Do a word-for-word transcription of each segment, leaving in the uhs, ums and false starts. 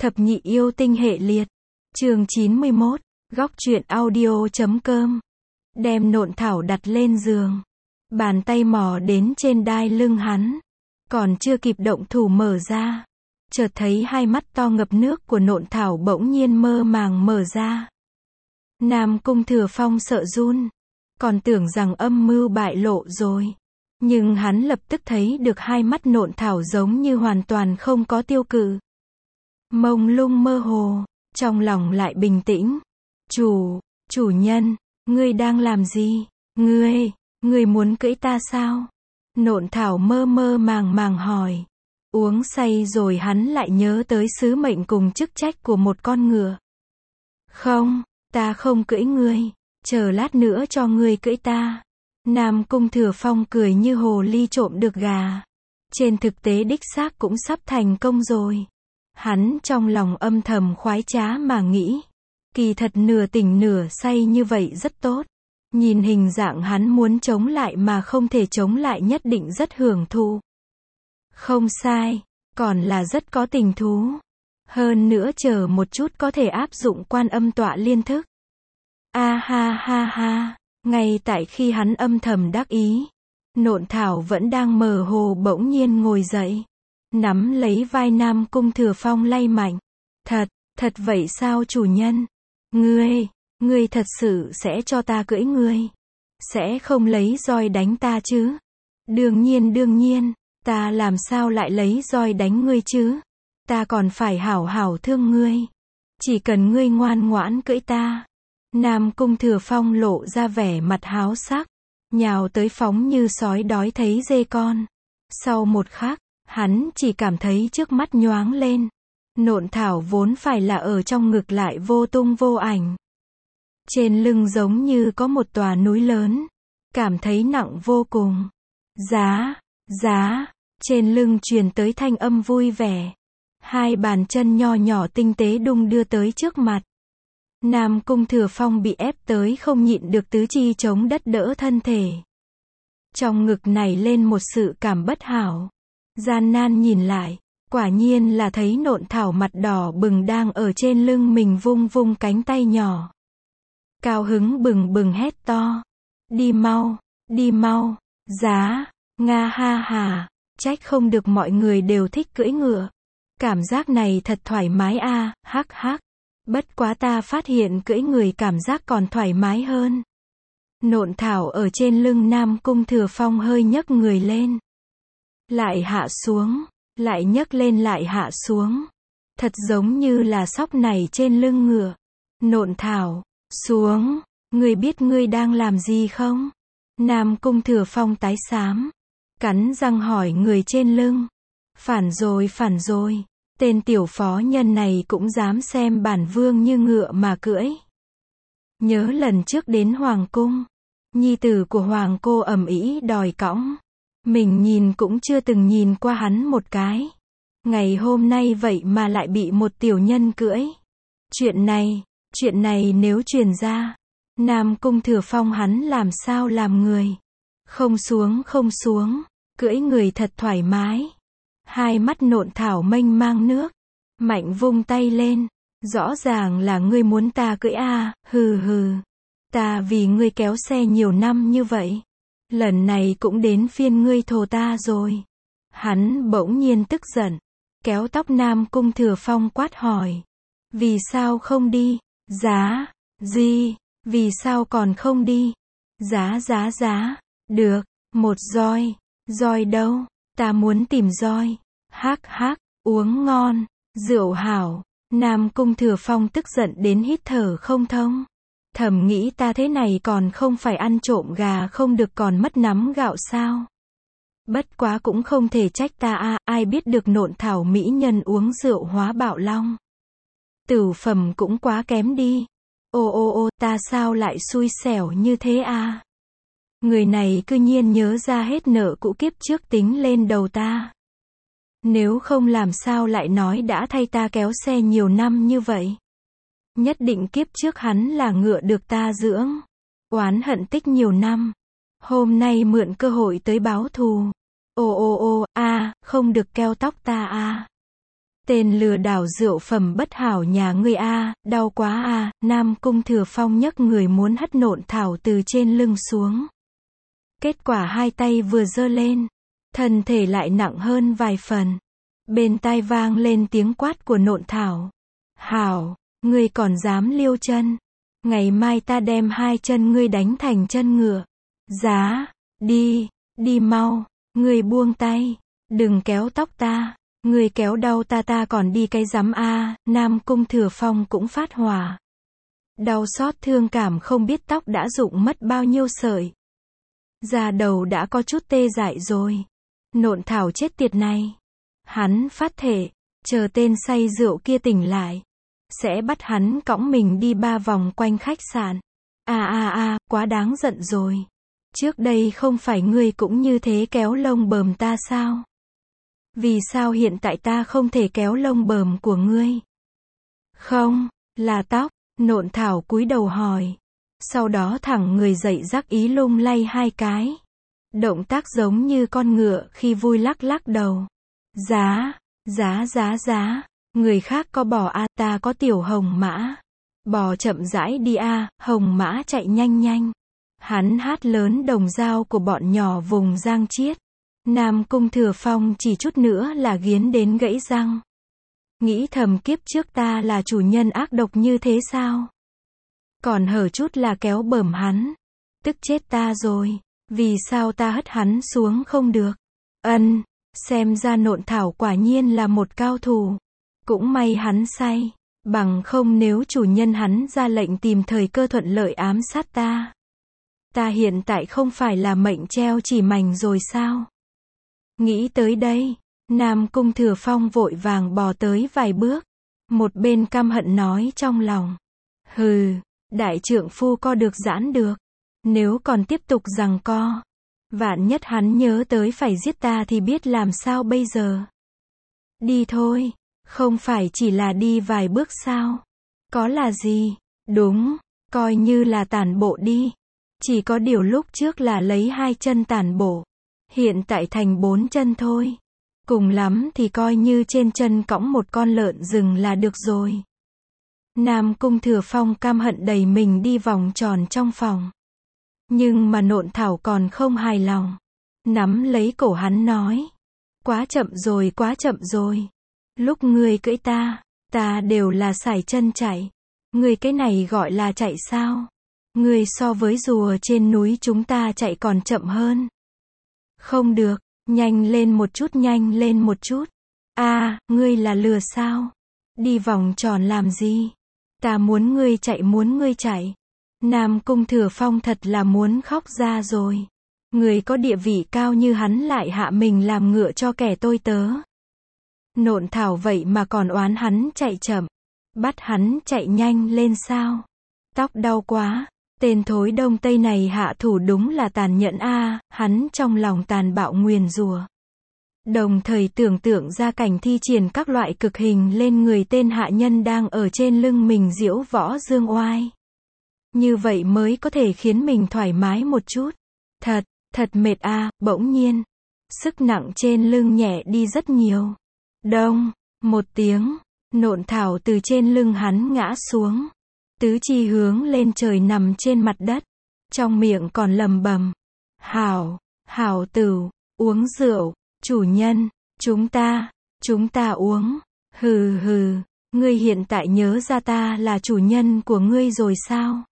Thập nhị yêu tinh hệ liệt. Chương chín mươi mốt. Góc truyện audio chấm com. Đem nộn thảo đặt lên giường. Bàn tay mò đến trên đai lưng hắn. Còn chưa kịp động thủ mở ra. Chợt thấy hai mắt to ngập nước của nộn thảo bỗng nhiên mơ màng mở ra. Nam Cung Thừa Phong sợ run. Còn tưởng rằng âm mưu bại lộ rồi. Nhưng hắn lập tức thấy được hai mắt nộn thảo giống như hoàn toàn không có tiêu cự. Mông lung mơ hồ, trong lòng lại bình tĩnh. Chủ, chủ nhân, ngươi đang làm gì? Ngươi, ngươi muốn cưỡi ta sao? Nộn thảo mơ mơ màng màng hỏi. Uống say rồi hắn lại nhớ tới sứ mệnh cùng chức trách của một con ngựa. Không, ta không cưỡi ngươi, chờ lát nữa cho ngươi cưỡi ta. Nam Cung Thừa Phong cười như hồ ly trộm được gà. Trên thực tế đích xác cũng sắp thành công rồi. Hắn trong lòng âm thầm khoái trá mà nghĩ. Kỳ thật nửa tỉnh nửa say như vậy rất tốt. Nhìn hình dạng hắn muốn chống lại mà không thể chống lại nhất định rất hưởng thụ. Không sai, còn là rất có tình thú. Hơn nữa chờ một chút có thể áp dụng quan âm tọa liên thức. A ha ha ha, ngay tại khi hắn âm thầm đắc ý, nộn thảo vẫn đang mờ hồ bỗng nhiên ngồi dậy. Nắm lấy vai Nam Cung Thừa Phong lay mạnh. Thật, thật vậy sao chủ nhân? Ngươi, ngươi thật sự sẽ cho ta cưỡi ngươi? Sẽ không lấy roi đánh ta chứ? Đương nhiên đương nhiên, ta làm sao lại lấy roi đánh ngươi chứ? Ta còn phải hảo hảo thương ngươi. Chỉ cần ngươi ngoan ngoãn cưỡi ta. Nam Cung Thừa Phong lộ ra vẻ mặt háo sắc, nhào tới phóng như sói đói thấy dê con. Sau một khắc, hắn chỉ cảm thấy trước mắt nhoáng lên. Nộn thảo vốn phải là ở trong ngực lại vô tung vô ảnh. Trên lưng giống như có một tòa núi lớn. Cảm thấy nặng vô cùng. Giá, giá, trên lưng truyền tới thanh âm vui vẻ. Hai bàn chân nho nhỏ tinh tế đung đưa tới trước mặt. Nam Cung Thừa Phong bị ép tới không nhịn được tứ chi chống đất đỡ thân thể. Trong ngực này lên một sự cảm bất hảo. Gian nan nhìn lại, quả nhiên là thấy nộn thảo mặt đỏ bừng đang ở trên lưng mình vung vung cánh tay nhỏ. Cao hứng bừng bừng hét to. Đi mau, đi mau, giá, nga ha hà, trách không được mọi người đều thích cưỡi ngựa. Cảm giác này thật thoải mái a, à, hắc hắc. Bất quá ta phát hiện cưỡi người cảm giác còn thoải mái hơn. Nộn thảo ở trên lưng Nam Cung Thừa Phong hơi nhấc người lên. Lại hạ xuống, lại nhấc lên lại hạ xuống. Thật giống như là sóc này trên lưng ngựa. Nộn thảo, xuống, ngươi biết ngươi đang làm gì không? Nam Cung Thừa Phong tái xám, cắn răng hỏi người trên lưng. Phản rồi phản rồi, tên tiểu phó nhân này cũng dám xem bản vương như ngựa mà cưỡi. Nhớ lần trước đến Hoàng Cung, nhi tử của Hoàng cô ầm ĩ đòi cõng. Mình nhìn cũng chưa từng nhìn qua hắn một cái. Ngày hôm nay vậy mà lại bị một tiểu nhân cưỡi. Chuyện này, chuyện này nếu truyền ra, Nam Cung Thừa Phong hắn làm sao làm người. Không xuống không xuống, cưỡi người thật thoải mái. Hai mắt nộn thảo mênh mang nước. Mạnh vung tay lên. Rõ ràng là ngươi muốn ta cưỡi a, à, hừ hừ. Ta vì ngươi kéo xe nhiều năm như vậy. Lần này cũng đến phiên ngươi thồ ta rồi. Hắn bỗng nhiên tức giận. Kéo tóc Nam Cung Thừa Phong quát hỏi. Vì sao không đi? Giá, gì? Vì sao còn không đi? Giá giá giá. Được, một roi. Roi đâu? Ta muốn tìm roi. Hắc hắc, uống ngon, rượu hảo. Nam Cung Thừa Phong tức giận đến hít thở không thông. Thầm nghĩ ta thế này còn không phải ăn trộm gà không được còn mất nắm gạo sao? Bất quá cũng không thể trách ta a, à, ai biết được nộn thảo mỹ nhân uống rượu hóa bạo long. Tửu phẩm cũng quá kém đi. Ô ô ô, ta sao lại xui xẻo như thế a? À? Người này cư nhiên nhớ ra hết nợ cũ kiếp trước tính lên đầu ta. Nếu không làm sao lại nói đã thay ta kéo xe nhiều năm như vậy. Nhất định kiếp trước hắn là ngựa được ta dưỡng. Oán hận tích nhiều năm. Hôm nay mượn cơ hội tới báo thù. Ô ô ô, a, không được keo tóc ta a. Tên lừa đảo rượu phẩm bất hảo nhà ngươi a, đau quá a, Nam Cung Thừa Phong nhấc người muốn hất Nộn Thảo từ trên lưng xuống. Kết quả hai tay vừa giơ lên, thân thể lại nặng hơn vài phần. Bên tai vang lên tiếng quát của Nộn Thảo. Hảo, ngươi còn dám liêu chân. Ngày mai ta đem hai chân ngươi đánh thành chân ngựa. Giá, đi, đi mau, ngươi buông tay, đừng kéo tóc ta. Ngươi kéo đau ta ta còn đi cái rắm a. Nam Cung Thừa Phong cũng phát hỏa. Đau xót thương cảm không biết tóc đã rụng mất bao nhiêu sợi. Da đầu đã có chút tê dại rồi. Nộn Thảo chết tiệt này. Hắn phát thể, chờ tên say rượu kia tỉnh lại, sẽ bắt hắn cõng mình đi ba vòng quanh khách sạn. A a a, quá đáng giận rồi. Trước đây không phải ngươi cũng như thế kéo lông bờm ta sao? Vì sao hiện tại ta không thể kéo lông bờm của ngươi? Không, là tóc. Nộn Thảo cúi đầu hỏi. Sau đó thẳng người dậy rắc ý lung lay hai cái. Động tác giống như con ngựa khi vui lắc lắc đầu. Giá, giá giá giá. Người khác có bò a, ta có tiểu hồng mã. Bò chậm rãi đi a, hồng mã chạy nhanh nhanh. Hắn hát lớn đồng dao của bọn nhỏ vùng Giang Chiết. Nam Cung Thừa Phong chỉ chút nữa là nghiến đến gãy răng. Nghĩ thầm kiếp trước ta là chủ nhân ác độc như thế sao? Còn hở chút là kéo bờm hắn. Tức chết ta rồi. Vì sao ta hất hắn xuống không được? Ân, xem ra Nộn Thảo quả nhiên là một cao thủ. Cũng may hắn say. Bằng không nếu chủ nhân hắn ra lệnh tìm thời cơ thuận lợi ám sát ta. Ta hiện tại không phải là mệnh treo chỉ mành rồi sao? Nghĩ tới đây, Nam Cung Thừa Phong vội vàng bò tới vài bước. Một bên căm hận nói trong lòng. Hừ, đại trượng phu co được giãn được. Nếu còn tiếp tục giằng co, vạn nhất hắn nhớ tới phải giết ta thì biết làm sao bây giờ. Đi thôi, không phải chỉ là đi vài bước sao? Có là gì? Đúng, coi như là tản bộ đi. Chỉ có điều lúc trước là lấy hai chân tản bộ. Hiện tại thành bốn chân thôi. Cùng lắm thì coi như trên chân cõng một con lợn rừng là được rồi. Nam Cung Thừa Phong căm hận đẩy mình đi vòng tròn trong phòng. Nhưng mà Nộn Thảo còn không hài lòng. Nắm lấy cổ hắn nói. Quá chậm rồi, quá chậm rồi. Lúc ngươi cưỡi ta, ta đều là sải chân chạy. Ngươi cái này gọi là chạy sao? Ngươi so với rùa trên núi chúng ta chạy còn chậm hơn. Không được, nhanh lên một chút, nhanh lên một chút. A, à, ngươi là lừa sao? Đi vòng tròn làm gì? Ta muốn ngươi chạy, muốn ngươi chạy. Nam Cung Thừa Phong thật là muốn khóc ra rồi. Người có địa vị cao như hắn lại hạ mình làm ngựa cho kẻ tôi tớ. Nộn Thảo vậy mà còn oán hắn chạy chậm. Bắt hắn chạy nhanh lên sao? Tóc đau quá. Tên thối đông tây này hạ thủ đúng là tàn nhẫn a, à, hắn trong lòng tàn bạo nguyền rủa. Đồng thời tưởng tượng ra cảnh thi triển các loại cực hình lên người tên hạ nhân đang ở trên lưng mình diễu võ dương oai. Như vậy mới có thể khiến mình thoải mái một chút. Thật, thật mệt a, à, bỗng nhiên. Sức nặng trên lưng nhẹ đi rất nhiều. Đông, một tiếng, Nộn Thảo từ trên lưng hắn ngã xuống. Tứ chi hướng lên trời nằm trên mặt đất. Trong miệng còn lầm bầm. Hảo, hảo tử, uống rượu, chủ nhân, chúng ta, chúng ta uống. Hừ hừ, ngươi hiện tại nhớ ra ta là chủ nhân của ngươi rồi sao?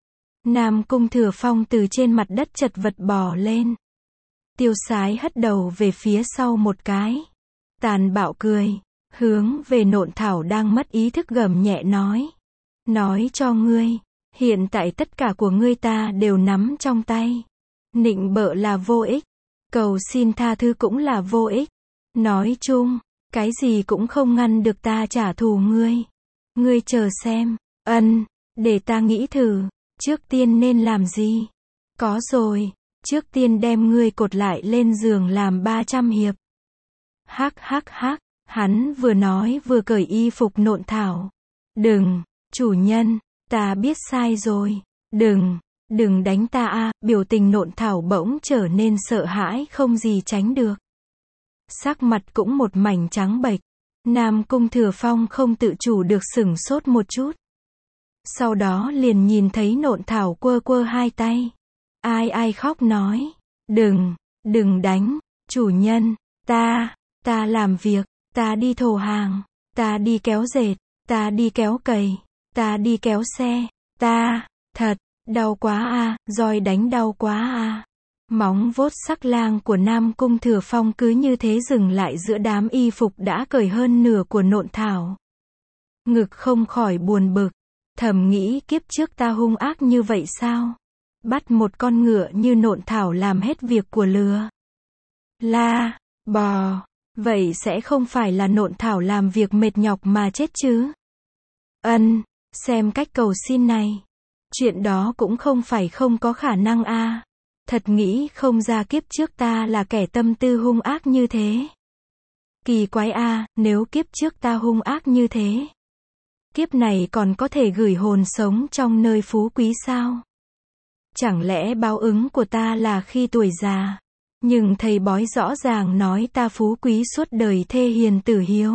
Nam Cung Thừa Phong từ trên mặt đất chật vật bò lên. Tiêu Sái hất đầu về phía sau một cái. Tàn bạo cười, hướng về Nộn Thảo đang mất ý thức gầm nhẹ nói. Nói cho ngươi, hiện tại tất cả của ngươi ta đều nắm trong tay. Nịnh bợ là vô ích, cầu xin tha thứ cũng là vô ích. Nói chung, cái gì cũng không ngăn được ta trả thù ngươi. Ngươi chờ xem, ân, để ta nghĩ thử, trước tiên nên làm gì? Có rồi, trước tiên đem ngươi cột lại lên giường làm ba trăm hiệp. Hắc hắc hắc, hắn vừa nói vừa cởi y phục Nộn Thảo. Đừng, chủ nhân, ta biết sai rồi. Đừng, đừng đánh ta a, à, biểu tình Nộn Thảo bỗng trở nên sợ hãi không gì tránh được. Sắc mặt cũng một mảnh trắng bệch. Nam Cung Thừa Phong không tự chủ được sửng sốt một chút. Sau đó liền nhìn thấy Nộn Thảo quơ quơ hai tay. Ai ai khóc nói. Đừng, đừng đánh, chủ nhân, ta, ta làm việc, ta đi thổ hàng, ta đi kéo dệt, ta đi kéo cày, ta đi kéo xe, ta, thật, đau quá a, roi đánh đau quá a. Móng vuốt sắc lang của Nam Cung Thừa Phong cứ như thế dừng lại giữa đám y phục đã cởi hơn nửa của Nộn Thảo. Ngực không khỏi buồn bực, thầm nghĩ kiếp trước ta hung ác như vậy sao? Bắt một con ngựa như Nộn Thảo làm hết việc của lừa, la, bò, vậy sẽ không phải là Nộn Thảo làm việc mệt nhọc mà chết chứ? Ân, xem cách cầu xin này. Chuyện đó cũng không phải không có khả năng a. Thật nghĩ không ra kiếp trước ta là kẻ tâm tư hung ác như thế. Kỳ quái a, nếu kiếp trước ta hung ác như thế, kiếp này còn có thể gửi hồn sống trong nơi phú quý sao? Chẳng lẽ báo ứng của ta là khi tuổi già? Nhưng thầy bói rõ ràng nói ta phú quý suốt đời thê hiền tử hiếu.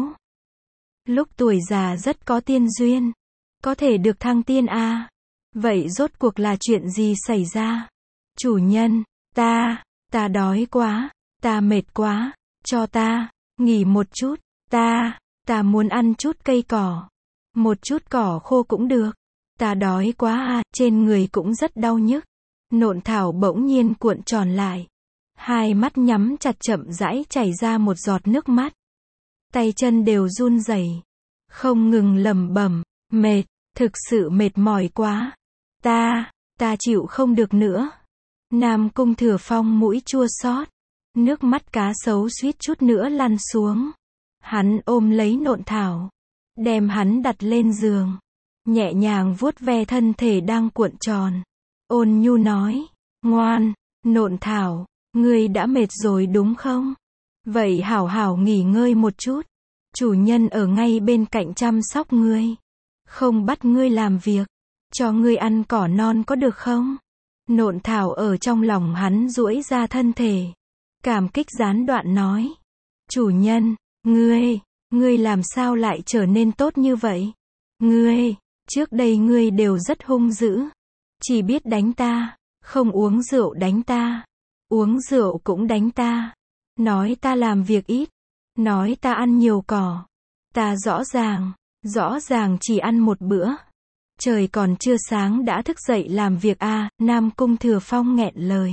Lúc tuổi già rất có tiên duyên, có thể được thăng tiên a. Vậy rốt cuộc là chuyện gì xảy ra? Chủ nhân, ta, ta đói quá, ta mệt quá, cho ta, nghỉ một chút, ta, ta muốn ăn chút cây cỏ. Một chút cỏ khô cũng được. Ta đói quá à, trên người cũng rất đau nhức. Nộn Thảo bỗng nhiên cuộn tròn lại. Hai mắt nhắm chặt chậm rãi chảy ra một giọt nước mắt. Tay chân đều run rẩy, không ngừng lẩm bẩm, mệt, thực sự mệt mỏi quá. Ta, ta chịu không được nữa. Nam Cung Thừa Phong mũi chua xót, nước mắt cá sấu suýt chút nữa lăn xuống. Hắn ôm lấy Nộn Thảo, đem hắn đặt lên giường, nhẹ nhàng vuốt ve thân thể đang cuộn tròn. Ôn nhu nói, ngoan, Nộn Thảo, ngươi đã mệt rồi đúng không? Vậy hảo hảo nghỉ ngơi một chút. Chủ nhân ở ngay bên cạnh chăm sóc ngươi. Không bắt ngươi làm việc, cho ngươi ăn cỏ non có được không? Nộn Thảo ở trong lòng hắn duỗi ra thân thể, cảm kích gián đoạn nói, chủ nhân, ngươi, ngươi làm sao lại trở nên tốt như vậy? Ngươi, trước đây ngươi đều rất hung dữ, chỉ biết đánh ta, không uống rượu đánh ta, uống rượu cũng đánh ta, nói ta làm việc ít, nói ta ăn nhiều cỏ. Ta rõ ràng, rõ ràng chỉ ăn một bữa. Trời còn chưa sáng đã thức dậy làm việc a. À, Nam Cung Thừa Phong nghẹn lời.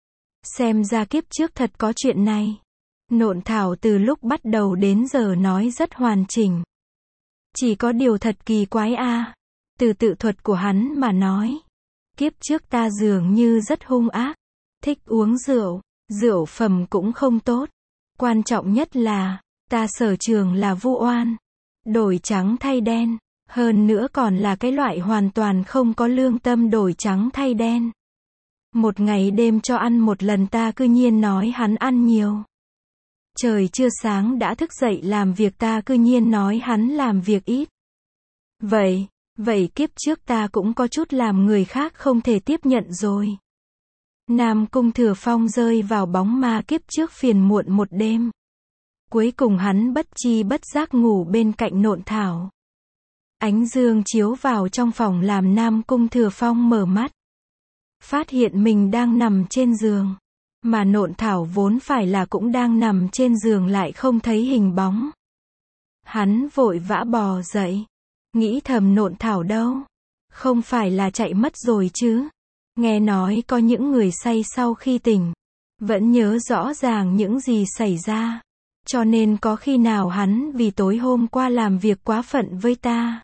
Xem ra kiếp trước thật có chuyện này. Nộn Thảo từ lúc bắt đầu đến giờ nói rất hoàn chỉnh. Chỉ có điều thật kỳ quái a. À. Từ tự thuật của hắn mà nói, kiếp trước ta dường như rất hung ác, thích uống rượu, rượu phẩm cũng không tốt. Quan trọng nhất là, ta sở trường là vu oan, đổi trắng thay đen. Hơn nữa còn là cái loại hoàn toàn không có lương tâm đổi trắng thay đen. Một ngày đêm cho ăn một lần ta cư nhiên nói hắn ăn nhiều. Trời chưa sáng đã thức dậy làm việc ta cư nhiên nói hắn làm việc ít. Vậy, vậy kiếp trước ta cũng có chút làm người khác không thể tiếp nhận rồi. Nam Cung Thừa Phong rơi vào bóng ma kiếp trước phiền muộn một đêm. Cuối cùng hắn bất chi bất giác ngủ bên cạnh Nộn Thảo. Ánh dương chiếu vào trong phòng làm Nam Cung Thừa Phong mở mắt. Phát hiện mình đang nằm trên giường. Mà Nộn Thảo vốn phải là cũng đang nằm trên giường lại không thấy hình bóng. Hắn vội vã bò dậy. Nghĩ thầm Nộn Thảo đâu? Không phải là chạy mất rồi chứ? Nghe nói có những người say sau khi tỉnh. Vẫn nhớ rõ ràng những gì xảy ra. Cho nên có khi nào hắn vì tối hôm qua làm việc quá phận với ta,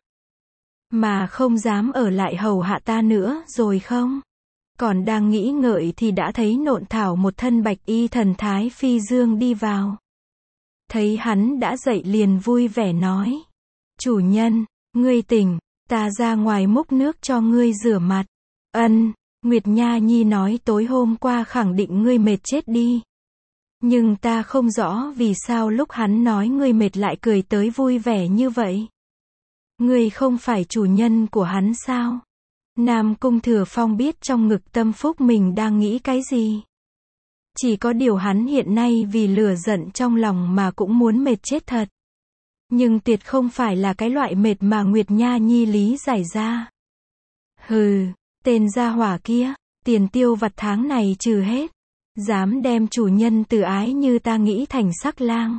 mà không dám ở lại hầu hạ ta nữa rồi không? Còn đang nghĩ ngợi thì đã thấy Nộn Thảo một thân bạch y thần thái phi dương đi vào. Thấy hắn đã dậy liền vui vẻ nói. Chủ nhân, ngươi tỉnh, ta ra ngoài múc nước cho ngươi rửa mặt. Ân, Nguyệt Nha Nhi nói tối hôm qua khẳng định ngươi mệt chết đi. Nhưng ta không rõ vì sao lúc hắn nói ngươi mệt lại cười tới vui vẻ như vậy. Ngươi không phải chủ nhân của hắn sao? Nam Cung Thừa Phong biết trong ngực tâm phúc mình đang nghĩ cái gì. Chỉ có điều hắn hiện nay vì lửa giận trong lòng mà cũng muốn mệt chết thật. nhưng tuyệt không phải là cái loại mệt mà Nguyệt Nha Nhi lý giải ra. Hừ, tên gia hỏa kia, tiền tiêu vặt tháng này trừ hết, dám đem chủ nhân từ ái như ta nghĩ thành sắc lang.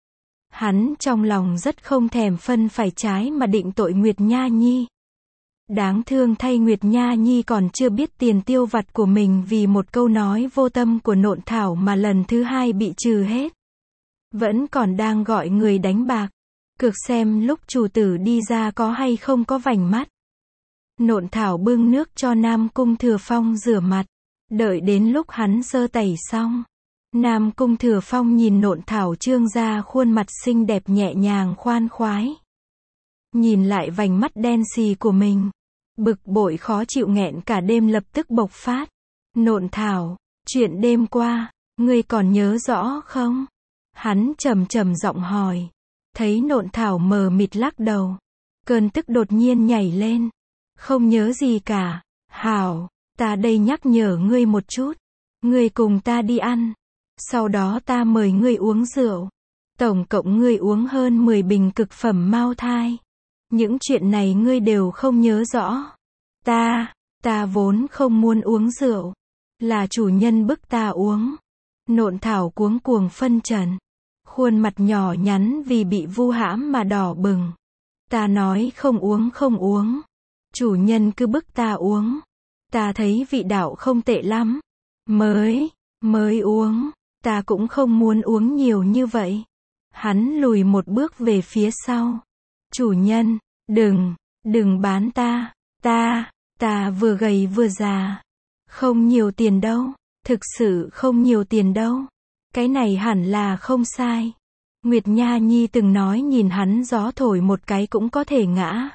Hắn trong lòng rất không thèm phân phải trái mà định tội Nguyệt Nha Nhi. Đáng thương thay Nguyệt Nha Nhi còn chưa biết tiền tiêu vặt của mình vì một câu nói vô tâm của Nộn Thảo mà lần thứ hai bị trừ hết. Vẫn còn đang gọi người đánh bạc, cược xem lúc chủ tử đi ra có hay không có vành mắt. Nộn Thảo bưng nước cho Nam Cung Thừa Phong rửa mặt, đợi đến lúc hắn sơ tẩy xong. Nam Cung Thừa Phong nhìn Nộn Thảo trương ra khuôn mặt xinh đẹp nhẹ nhàng khoan khoái. Nhìn lại vành mắt đen xì của mình, bực bội khó chịu nghẹn cả đêm lập tức bộc phát. Nộn Thảo, chuyện đêm qua, ngươi còn nhớ rõ không? Hắn trầm trầm giọng hỏi. Thấy Nộn Thảo mờ mịt lắc đầu, cơn tức đột nhiên nhảy lên. Không nhớ gì cả. Hảo, ta đây nhắc nhở ngươi một chút. Ngươi cùng ta đi ăn. Sau đó ta mời ngươi uống rượu. Tổng cộng ngươi uống hơn mười bình cực phẩm Mao Thai. Những chuyện này ngươi đều không nhớ rõ. Ta, ta vốn không muốn uống rượu. Là chủ nhân bức ta uống. Nộn Thảo cuống cuồng phân trần. Khuôn mặt nhỏ nhắn vì bị vu hãm mà đỏ bừng. Ta nói không uống không uống. Chủ nhân cứ bức ta uống. Ta thấy vị đạo không tệ lắm. Mới, mới uống. Ta cũng không muốn uống nhiều như vậy. Hắn lùi một bước về phía sau. Chủ nhân, đừng, đừng bán ta. Ta, ta vừa gầy vừa già. Không nhiều tiền đâu. Thực sự không nhiều tiền đâu. Cái này hẳn là không sai. Nguyệt Nha Nhi từng nói nhìn hắn gió thổi một cái cũng có thể ngã.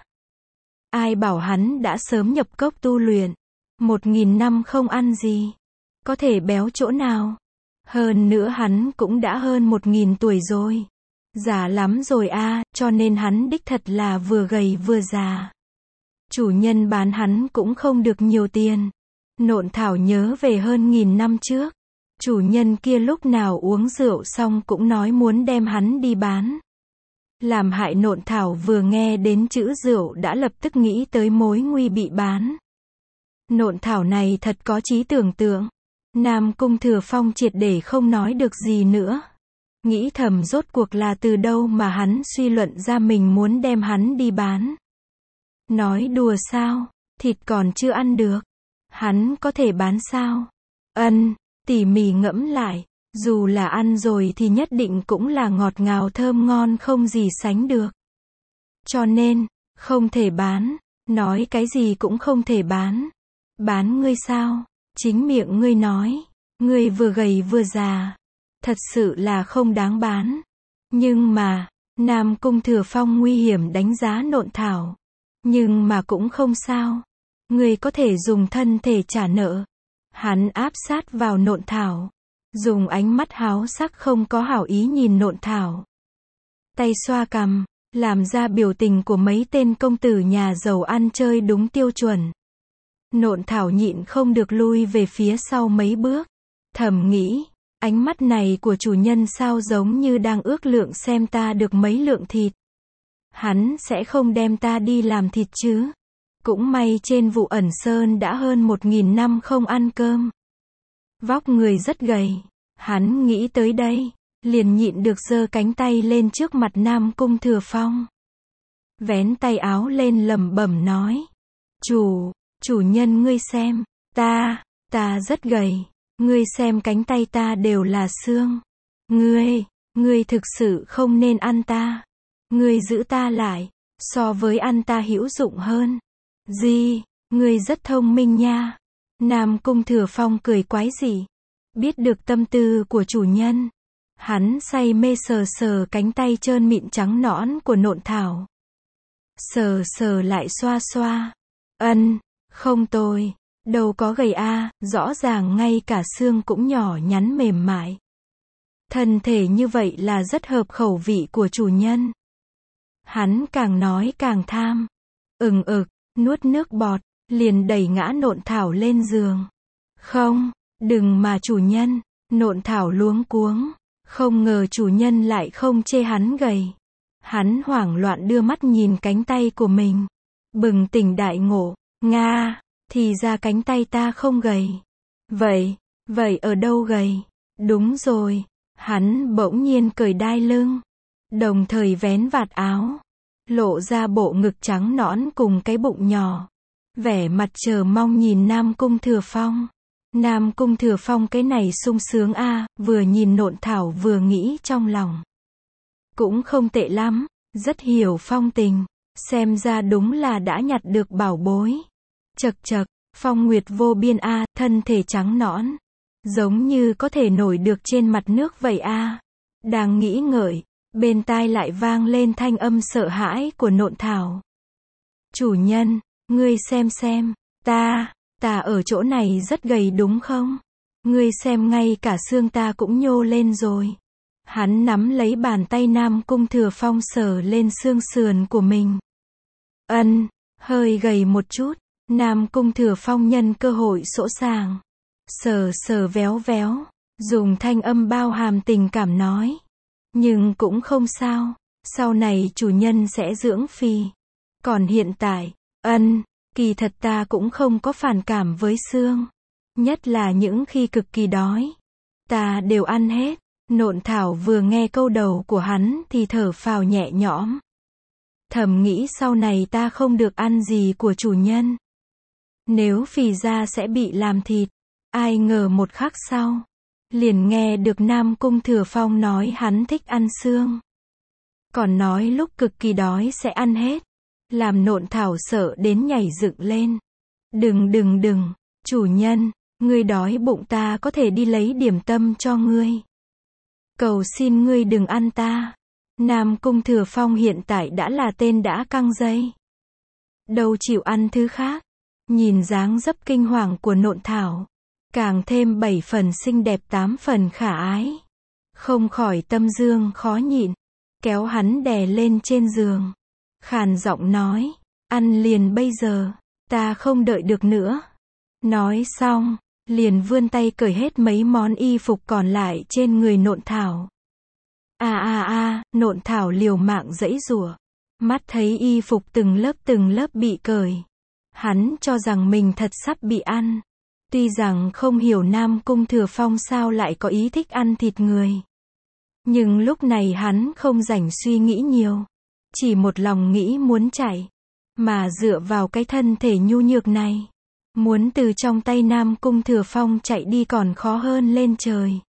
Ai bảo hắn đã sớm nhập cốc tu luyện. Một nghìn năm không ăn gì. Có thể béo chỗ nào. Hơn nữa hắn cũng đã hơn một nghìn tuổi rồi. Già lắm rồi a, à, cho nên hắn đích thật là vừa gầy vừa già. Chủ nhân bán hắn cũng không được nhiều tiền. Nộn Thảo nhớ về hơn nghìn năm trước. Chủ nhân kia lúc nào uống rượu xong cũng nói muốn đem hắn đi bán. Làm hại Nộn Thảo vừa nghe đến chữ rượu đã lập tức nghĩ tới mối nguy bị bán. Nộn Thảo này thật có trí tưởng tượng. Nam Cung Thừa Phong triệt để không nói được gì nữa. Nghĩ thầm rốt cuộc là từ đâu mà hắn suy luận ra mình muốn đem hắn đi bán. Nói đùa sao, thịt còn chưa ăn được. Hắn có thể bán sao? Ân, tỉ mỉ ngẫm lại, dù là ăn rồi thì nhất định cũng là ngọt ngào thơm ngon không gì sánh được. Cho nên, không thể bán, nói cái gì cũng không thể bán. Bán ngươi sao? Chính miệng ngươi nói, ngươi vừa gầy vừa già, thật sự là không đáng bán. Nhưng mà, Nam Cung Thừa Phong nguy hiểm đánh giá Nộn Thảo. Nhưng mà cũng không sao. Ngươi có thể dùng thân thể trả nợ. Hắn áp sát vào Nộn Thảo. Dùng ánh mắt háo sắc không có hảo ý nhìn Nộn Thảo. Tay xoa cằm, làm ra biểu tình của mấy tên công tử nhà giàu ăn chơi đúng tiêu chuẩn. Nộn Thảo nhịn không được lui về phía sau mấy bước. Thầm nghĩ, ánh mắt này của chủ nhân sao giống như đang ước lượng xem ta được mấy lượng thịt. Hắn sẽ không đem ta đi làm thịt chứ. Cũng may trên Vụ Ẩn Sơn đã hơn một nghìn năm không ăn cơm. Vóc người rất gầy. Hắn nghĩ tới đây, liền nhịn được giơ cánh tay lên trước mặt Nam Cung Thừa Phong. Vén tay áo lên lẩm bẩm nói. Chủ, chủ nhân ngươi xem, ta, ta rất gầy. Ngươi xem cánh tay ta đều là xương. Ngươi, ngươi thực sự không nên ăn ta. Ngươi giữ ta lại, so với ăn ta hữu dụng hơn. Gì, ngươi rất thông minh nha. Nam Cung Thừa Phong cười quái dị. Biết được tâm tư của chủ nhân. Hắn say mê sờ sờ cánh tay trơn mịn trắng nõn của Nộn Thảo. Sờ sờ lại xoa xoa. Ân, không tồi. Đâu có gầy a, rõ ràng ngay cả xương cũng nhỏ nhắn mềm mại. Thân thể như vậy là rất hợp khẩu vị của chủ nhân. Hắn càng nói càng tham. Ừng ực, nuốt nước bọt, liền đẩy ngã Nộn Thảo lên giường. Không, đừng mà chủ nhân. Nộn Thảo luống cuống. Không ngờ chủ nhân lại không chê hắn gầy. Hắn hoảng loạn đưa mắt nhìn cánh tay của mình. Bừng tỉnh đại ngộ. Nga, thì ra cánh tay ta không gầy. Vậy, vậy ở đâu gầy? Đúng rồi. Hắn bỗng nhiên cởi đai lưng. Đồng thời vén vạt áo. Lộ ra bộ ngực trắng nõn cùng cái bụng nhỏ. Vẻ mặt chờ mong nhìn Nam Cung Thừa Phong. Nam Cung Thừa Phong cái này sung sướng a, vừa nhìn Nộn Thảo vừa nghĩ trong lòng. Cũng không tệ lắm, rất hiểu phong tình, xem ra đúng là đã nhặt được bảo bối. Chật chật, phong nguyệt vô biên a, thân thể trắng nõn, giống như có thể nổi được trên mặt nước vậy a. Đang nghĩ ngợi, bên tai lại vang lên thanh âm sợ hãi của Nộn Thảo. Chủ nhân, ngươi xem xem, ta, ta ở chỗ này rất gầy đúng không? Ngươi xem ngay cả xương ta cũng nhô lên rồi. Hắn nắm lấy bàn tay Nam Cung Thừa Phong sờ lên xương sườn của mình. Ân, hơi gầy một chút. Nam Cung Thừa Phong nhân cơ hội sỗ sàng. Sờ sờ véo véo. Dùng thanh âm bao hàm tình cảm nói. Nhưng cũng không sao. Sau này chủ nhân sẽ dưỡng phì. Còn hiện tại, ân, kỳ thật ta cũng không có phản cảm với xương. Nhất là những khi cực kỳ đói. Ta đều ăn hết. Nộn Thảo vừa nghe câu đầu của hắn thì thở phào nhẹ nhõm. Thầm nghĩ sau này ta không được ăn gì của chủ nhân. Nếu phì ra sẽ bị làm thịt. Ai ngờ một khắc sau. Liền nghe được Nam Cung Thừa Phong nói hắn thích ăn xương. Còn nói lúc cực kỳ đói sẽ ăn hết. Làm Nộn Thảo sợ đến nhảy dựng lên. Đừng đừng đừng, chủ nhân, ngươi đói bụng ta có thể đi lấy điểm tâm cho ngươi. Cầu xin ngươi đừng ăn ta. Nam Cung Thừa Phong hiện tại đã là tên đã căng dây. Đâu chịu ăn thứ khác. Nhìn dáng dấp kinh hoàng của Nộn Thảo. Càng thêm bảy phần xinh đẹp tám phần khả ái. Không khỏi tâm dương khó nhịn. Kéo hắn đè lên trên giường. Khàn giọng nói. Ăn liền bây giờ. Ta không đợi được nữa. Nói xong. Liền vươn tay cởi hết mấy món y phục còn lại trên người Nộn Thảo. A a a, Nộn Thảo liều mạng giãy giụa. Mắt thấy y phục từng lớp từng lớp bị cởi. Hắn cho rằng mình thật sắp bị ăn. Tuy rằng không hiểu Nam Cung Thừa Phong sao lại có ý thích ăn thịt người. Nhưng lúc này hắn không rảnh suy nghĩ nhiều. Chỉ một lòng nghĩ muốn chạy. Mà dựa vào cái thân thể nhu nhược này. Muốn từ trong tay Nam Cung Thừa Phong chạy đi còn khó hơn lên trời.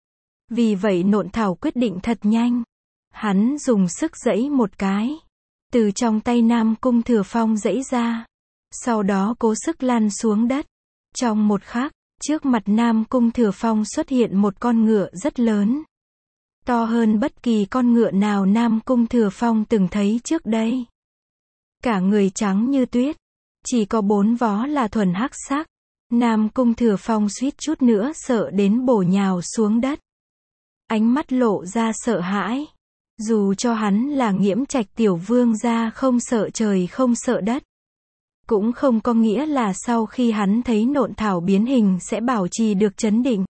Vì vậy Nộn Thảo quyết định thật nhanh. Hắn dùng sức giãy một cái. Từ trong tay Nam Cung Thừa Phong giãy ra. Sau đó cố sức lăn xuống đất. Trong một khắc, trước mặt Nam Cung Thừa Phong xuất hiện một con ngựa rất lớn. To hơn bất kỳ con ngựa nào Nam Cung Thừa Phong từng thấy trước đây. Cả người trắng như tuyết. Chỉ có bốn vó là thuần hắc sắc. Nam Cung Thừa Phong suýt chút nữa sợ đến bổ nhào xuống đất. Ánh mắt lộ ra sợ hãi. Dù cho hắn là Nghiễm Trạch tiểu vương gia không sợ trời không sợ đất. Cũng không có nghĩa là sau khi hắn thấy Nộn Thảo biến hình sẽ bảo trì được trấn định.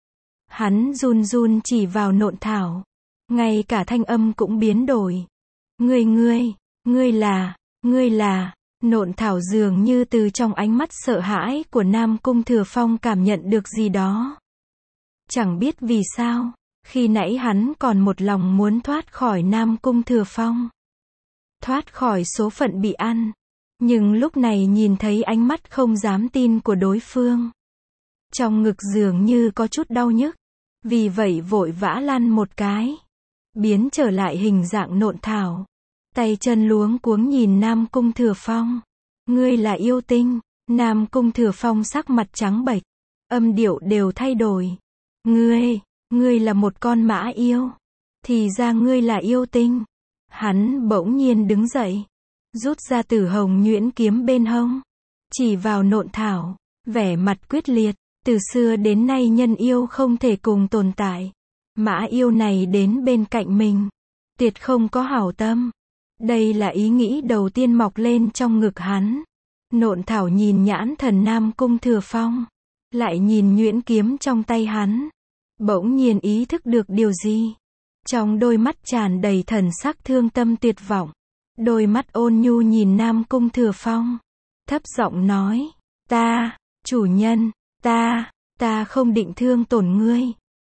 Hắn run run chỉ vào Nộn Thảo. Ngay cả thanh âm cũng biến đổi. Ngươi ngươi, ngươi là, ngươi là... Nộn Thảo dường như từ trong ánh mắt sợ hãi của Nam Cung Thừa Phong cảm nhận được gì đó. Chẳng biết vì sao, khi nãy hắn còn một lòng muốn thoát khỏi Nam Cung Thừa Phong. Thoát khỏi số phận bị ăn. Nhưng lúc này nhìn thấy ánh mắt không dám tin của đối phương. Trong ngực dường như có chút đau nhức. Vì vậy vội vã lăn một cái. Biến trở lại hình dạng Nộn Thảo. Tay chân luống cuống nhìn Nam Cung Thừa Phong. Ngươi là yêu tinh. Nam Cung Thừa Phong sắc mặt trắng bệch. Âm điệu đều thay đổi. Ngươi, ngươi là một con mã yêu. Thì ra ngươi là yêu tinh. Hắn bỗng nhiên đứng dậy. Rút ra Tử Hồng nhuyễn kiếm bên hông. Chỉ vào Nộn Thảo. Vẻ mặt quyết liệt. Từ xưa đến nay nhân yêu không thể cùng tồn tại. Mã yêu này đến bên cạnh mình. Tuyệt không có hảo tâm. Đây là ý nghĩ đầu tiên mọc lên trong ngực hắn. Nộn Thảo nhìn nhãn thần Nam Cung Thừa Phong. Lại nhìn nhuyễn kiếm trong tay hắn. Bỗng nhiên ý thức được điều gì. Trong đôi mắt tràn đầy thần sắc thương tâm tuyệt vọng. Đôi mắt ôn nhu nhìn Nam Cung Thừa Phong. Thấp giọng nói, ta, chủ nhân, ta, ta không định thương tổn ngươi.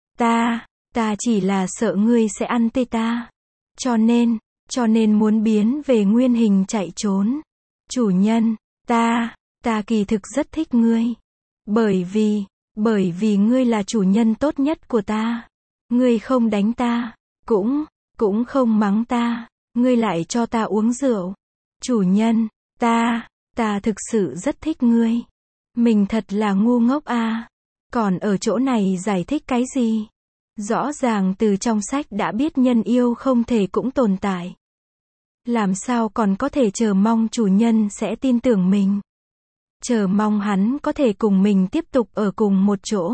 Ta, ta chỉ là sợ ngươi sẽ ăn tươi ta. Cho nên, cho nên muốn biến về nguyên hình chạy trốn. Chủ nhân, ta, ta kỳ thực rất thích ngươi. Bởi vì, bởi vì ngươi là chủ nhân tốt nhất của ta. Ngươi không đánh ta, cũng, cũng không mắng ta, ngươi lại cho ta uống rượu. Chủ nhân, ta, ta thực sự rất thích ngươi. Mình thật là ngu ngốc à. Còn ở chỗ này giải thích cái gì? Rõ ràng từ trong sách đã biết nhân yêu không thể cũng tồn tại. Làm sao còn có thể chờ mong chủ nhân sẽ tin tưởng mình? Chờ mong hắn có thể cùng mình tiếp tục ở cùng một chỗ.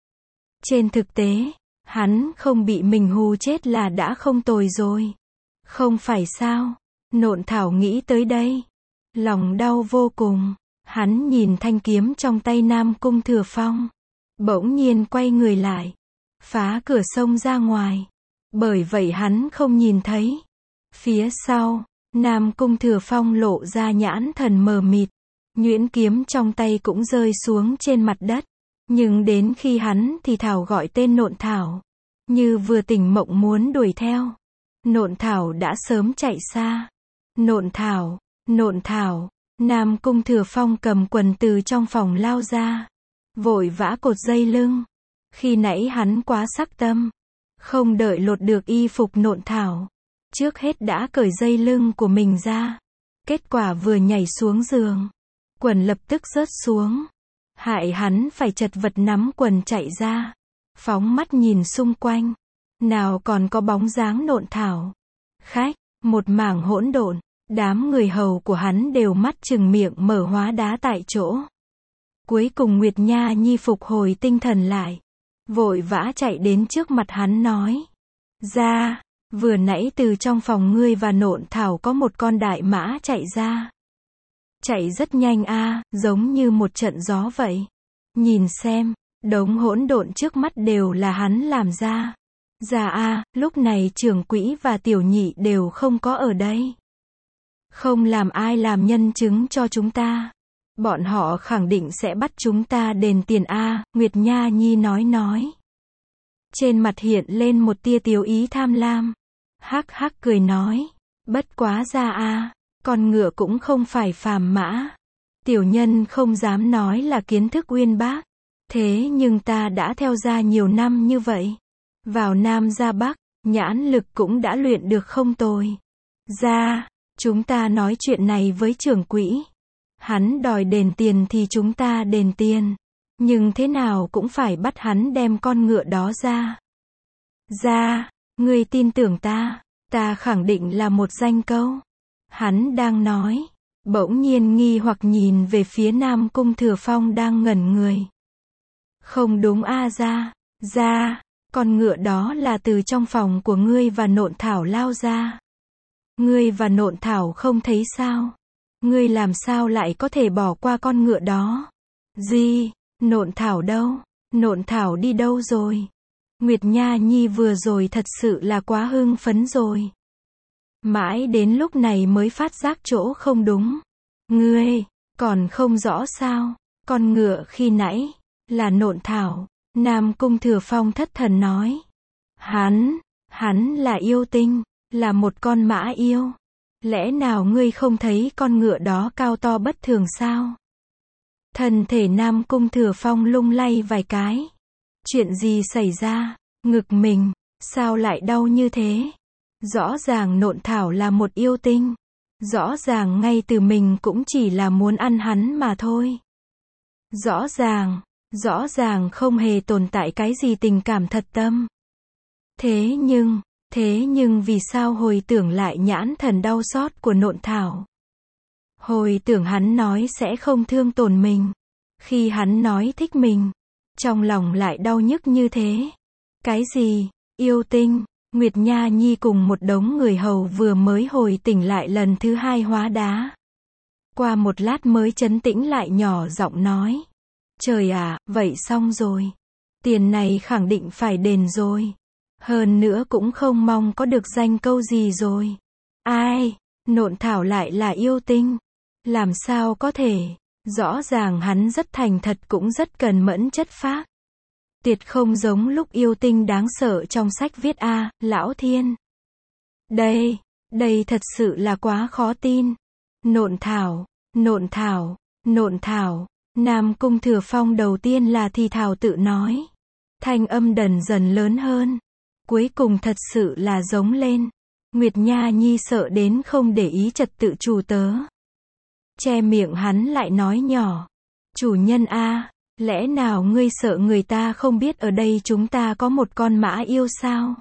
Trên thực tế, hắn không bị mình hù chết là đã không tồi rồi. Không phải sao? Nộn Thảo nghĩ tới đây. Lòng đau vô cùng. Hắn nhìn thanh kiếm trong tay Nam Cung Thừa Phong. Bỗng nhiên quay người lại. Phá cửa sông ra ngoài. Bởi vậy hắn không nhìn thấy. Phía sau, Nam Cung Thừa Phong lộ ra nhãn thần mờ mịt. Nhuyễn kiếm trong tay cũng rơi xuống trên mặt đất. Nhưng đến khi hắn thì Thảo gọi tên Nộn Thảo. Như vừa tỉnh mộng muốn đuổi theo. Nộn Thảo đã sớm chạy xa. Nộn Thảo, Nộn Thảo. Nam Cung Thừa Phong cầm quần từ trong phòng lao ra. Vội vã cột dây lưng. Khi nãy hắn quá sắc tâm. Không đợi lột được y phục Nộn Thảo. Trước hết đã cởi dây lưng của mình ra. Kết quả vừa nhảy xuống giường. Quần lập tức rớt xuống. Hại hắn phải chật vật nắm quần chạy ra. Phóng mắt nhìn xung quanh. Nào còn có bóng dáng Nộn Thảo. Khách, một mảng hỗn độn. Đám người hầu của hắn đều mắt trừng miệng mở hóa đá tại chỗ. Cuối cùng Nguyệt Nha Nhi phục hồi tinh thần lại. Vội vã chạy đến trước mặt hắn nói. Ra, vừa nãy từ trong phòng ngươi và Nộn Thảo có một con đại mã chạy ra. Chạy rất nhanh a, giống như một trận gió vậy. Nhìn xem, đống hỗn độn trước mắt đều là hắn làm ra. Ra a, lúc này trưởng quỹ và tiểu nhị đều không có ở đây. Không làm ai làm nhân chứng cho chúng ta. Bọn họ khẳng định sẽ bắt chúng ta đền tiền a, Nguyệt Nha Nhi nói nói. Trên mặt hiện lên một tia tiêu ý tham lam. Hắc hắc cười nói. Bất quá ra a, con ngựa cũng không phải phàm mã. Tiểu nhân không dám nói là kiến thức uyên bác. Thế nhưng ta đã theo gia nhiều năm như vậy. Vào Nam ra Bắc, nhãn lực cũng đã luyện được không tồi. Ra, chúng ta nói chuyện này với trưởng quỹ. Hắn đòi đền tiền thì chúng ta đền tiền. Nhưng thế nào cũng phải bắt hắn đem con ngựa đó ra. Ra, ngươi tin tưởng ta, ta khẳng định là một danh câu. Hắn đang nói, bỗng nhiên nghi hoặc nhìn về phía Nam Cung Thừa Phong đang ngẩn người. Không đúng a ra, ra, con ngựa đó là từ trong phòng của ngươi và Nộn Thảo lao ra. Ngươi và Nộn Thảo không thấy sao? Ngươi làm sao lại có thể bỏ qua con ngựa đó? Gì? Nộn Thảo đâu? Nộn Thảo đi đâu rồi? Nguyệt Nha Nhi vừa rồi thật sự là quá hưng phấn rồi. Mãi đến lúc này mới phát giác chỗ không đúng. Ngươi, còn không rõ sao? Con ngựa khi nãy, là Nộn Thảo. Nam Cung Thừa Phong thất thần nói. Hắn, hắn là yêu tinh, là một con mã yêu. Lẽ nào ngươi không thấy con ngựa đó cao to bất thường sao? Thân thể Nam Cung Thừa Phong lung lay vài cái. Chuyện gì xảy ra? Ngực mình, sao lại đau như thế? Rõ ràng Nộn Thảo là một yêu tinh. Rõ ràng ngay từ mình cũng chỉ là muốn ăn hắn mà thôi. Rõ ràng, rõ ràng không hề tồn tại cái gì tình cảm thật tâm. Thế nhưng, thế nhưng vì sao hồi tưởng lại nhãn thần đau xót của Nộn Thảo? Hồi tưởng hắn nói sẽ không thương tổn mình. Khi hắn nói thích mình, trong lòng lại đau nhức như thế. Cái gì? Yêu tinh? Nguyệt Nha Nhi cùng một đống người hầu vừa mới hồi tỉnh lại lần thứ hai hóa đá. Qua một lát mới trấn tĩnh lại nhỏ giọng nói. Trời ạ, à, vậy xong rồi. Tiền này khẳng định phải đền rồi. Hơn nữa cũng không mong có được danh câu gì rồi. Ai, Nộn Thảo lại là yêu tinh. Làm sao có thể, rõ ràng hắn rất thành thật cũng rất cần mẫn chất phác. Tuyệt không giống lúc yêu tinh đáng sợ trong sách viết a, Lão Thiên. Đây, đây thật sự là quá khó tin. Nộn Thảo, Nộn Thảo, Nộn Thảo. Nam Cung Thừa Phong đầu tiên là thì thào tự nói. Thanh âm dần dần lớn hơn. Cuối cùng thật sự là giống lên. Nguyệt Nha Nhi sợ đến không để ý trật tự chủ tớ. Che miệng hắn lại nói nhỏ. Chủ nhân a, lẽ nào ngươi sợ người ta không biết ở đây chúng ta có một con mã yêu sao?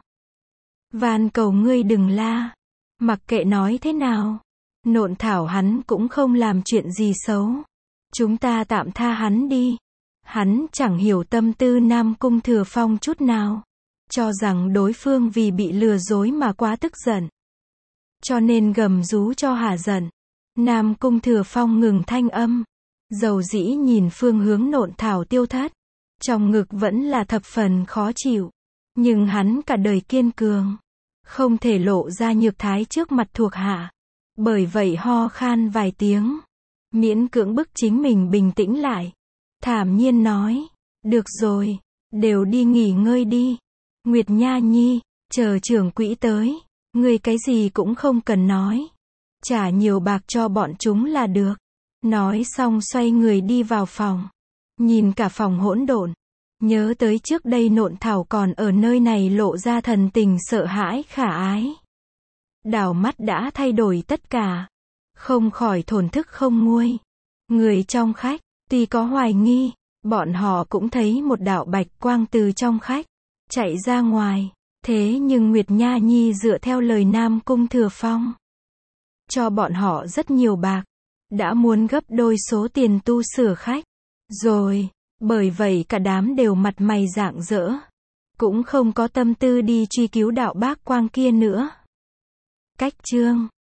Van cầu ngươi đừng la. Mặc kệ nói thế nào. Nộn Thảo hắn cũng không làm chuyện gì xấu. Chúng ta tạm tha hắn đi. Hắn chẳng hiểu tâm tư Nam Cung Thừa Phong chút nào. Cho rằng đối phương vì bị lừa dối mà quá tức giận. Cho nên gầm rú cho hả giận. Nam Cung Thừa Phong ngừng thanh âm. Dầu dĩ nhìn phương hướng Nộn Thảo tiêu thất. Trong ngực vẫn là thập phần khó chịu. Nhưng hắn cả đời kiên cường. Không thể lộ ra nhược thái trước mặt thuộc hạ. Bởi vậy ho khan vài tiếng. Miễn cưỡng bức chính mình bình tĩnh lại. Thản nhiên nói. Được rồi. Đều đi nghỉ ngơi đi. Nguyệt Nha Nhi, chờ trưởng quỹ tới. Ngươi cái gì cũng không cần nói. Trả nhiều bạc cho bọn chúng là được. Nói xong xoay người đi vào phòng. Nhìn cả phòng hỗn độn. Nhớ tới trước đây Nộn Thảo còn ở nơi này lộ ra thần tình sợ hãi khả ái. Đảo mắt đã thay đổi tất cả. Không khỏi thổn thức không nguôi. Người trong khách, tuy có hoài nghi, bọn họ cũng thấy một đạo bạch quang từ trong khách chạy ra ngoài. Thế nhưng Nguyệt Nha Nhi dựa theo lời Nam Cung Thừa Phong, cho bọn họ rất nhiều bạc. Đã muốn gấp đôi số tiền tu sửa khách. Rồi, bởi vậy cả đám đều mặt mày rạng rỡ. Cũng không có tâm tư đi truy cứu đạo bác quang kia nữa. Cách chương